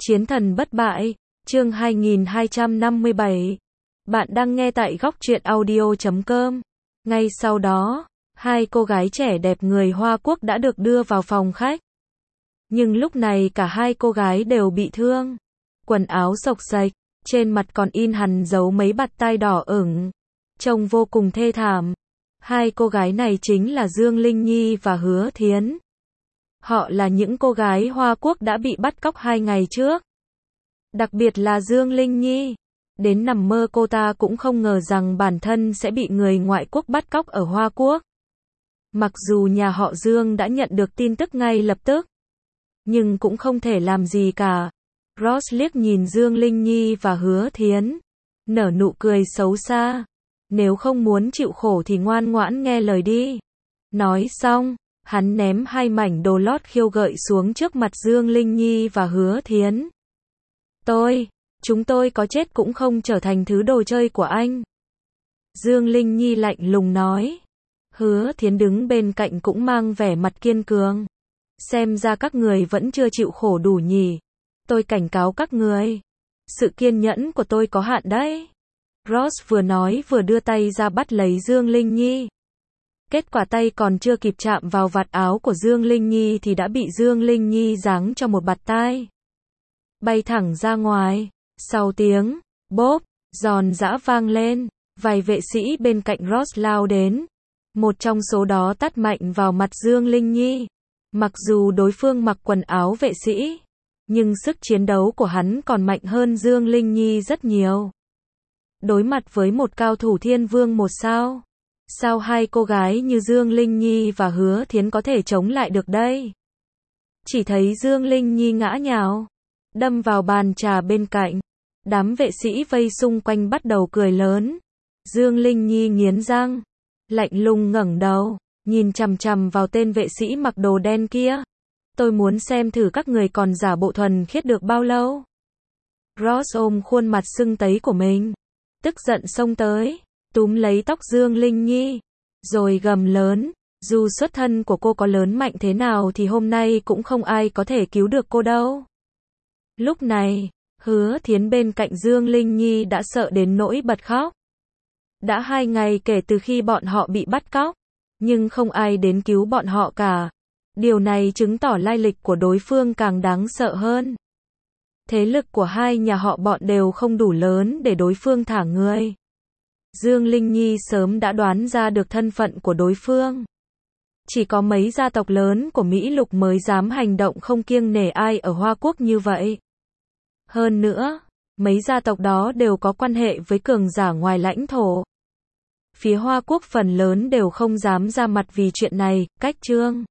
Chiến thần bất bại, chương 2257. Bạn đang nghe tại góc truyện audio.com. Ngay sau đó, hai cô gái trẻ đẹp người Hoa Quốc đã được đưa vào phòng khách. Nhưng lúc này cả hai cô gái đều bị thương. Quần áo xộc xệch, trên mặt còn in hằn dấu mấy bạt tai đỏ ửng. Trông vô cùng thê thảm. Hai cô gái này chính là Dương Linh Nhi và Hứa Thiến. Họ là những cô gái Hoa Quốc đã bị bắt cóc 2 ngày trước. Đặc biệt là Dương Linh Nhi. Đến nằm mơ cô ta cũng không ngờ rằng bản thân sẽ bị người ngoại quốc bắt cóc ở Hoa Quốc. Mặc dù nhà họ Dương đã nhận được tin tức ngay lập tức, nhưng cũng không thể làm gì cả. Ross liếc nhìn Dương Linh Nhi và Hứa Thiến, nở nụ cười xấu xa. Nếu không muốn chịu khổ thì ngoan ngoãn nghe lời đi. Nói xong, hắn ném 2 mảnh đồ lót khiêu gợi xuống trước mặt Dương Linh Nhi và Hứa Thiến. Chúng tôi có chết cũng không trở thành thứ đồ chơi của anh. Dương Linh Nhi lạnh lùng nói. Hứa Thiến đứng bên cạnh cũng mang vẻ mặt kiên cường. Xem ra các người vẫn chưa chịu khổ đủ nhỉ. Tôi cảnh cáo các người. Sự kiên nhẫn của tôi có hạn đấy. Ross vừa nói vừa đưa tay ra bắt lấy Dương Linh Nhi. Kết quả tay còn chưa kịp chạm vào vạt áo của Dương Linh Nhi thì đã bị Dương Linh Nhi giáng cho một bạt tai. Bay thẳng ra ngoài. Sau tiếng bốp, giòn giã vang lên, vài vệ sĩ bên cạnh Ross lao đến. Một trong số đó tát mạnh vào mặt Dương Linh Nhi. Mặc dù đối phương mặc quần áo vệ sĩ, nhưng sức chiến đấu của hắn còn mạnh hơn Dương Linh Nhi rất nhiều. Đối mặt với một cao thủ thiên vương 1 sao, sao hai cô gái như Dương Linh Nhi và Hứa Thiến có thể chống lại được đây? Chỉ thấy Dương Linh Nhi ngã nhào, đâm vào bàn trà bên cạnh. Đám vệ sĩ vây xung quanh bắt đầu cười lớn. Dương Linh Nhi nghiến răng, lạnh lùng ngẩng đầu, nhìn chằm chằm vào tên vệ sĩ mặc đồ đen kia. Tôi muốn xem thử các người còn giả bộ thuần khiết được bao lâu. Ross ôm khuôn mặt sưng tấy của mình, tức giận xông tới, túm lấy tóc Dương Linh Nhi, rồi gầm lớn, dù xuất thân của cô có lớn mạnh thế nào thì hôm nay cũng không ai có thể cứu được cô đâu. Lúc này, Hứa Thiến bên cạnh Dương Linh Nhi đã sợ đến nỗi bật khóc. Đã 2 ngày kể từ khi bọn họ bị bắt cóc, nhưng không ai đến cứu bọn họ cả. Điều này chứng tỏ lai lịch của đối phương càng đáng sợ hơn. Thế lực của hai nhà họ bọn đều không đủ lớn để đối phương thả người. Dương Linh Nhi sớm đã đoán ra được thân phận của đối phương. Chỉ có mấy gia tộc lớn của Mỹ Lục mới dám hành động không kiêng nể ai ở Hoa Quốc như vậy. Hơn nữa, mấy gia tộc đó đều có quan hệ với cường giả ngoài lãnh thổ. Phía Hoa Quốc phần lớn đều không dám ra mặt vì chuyện này. Cách chương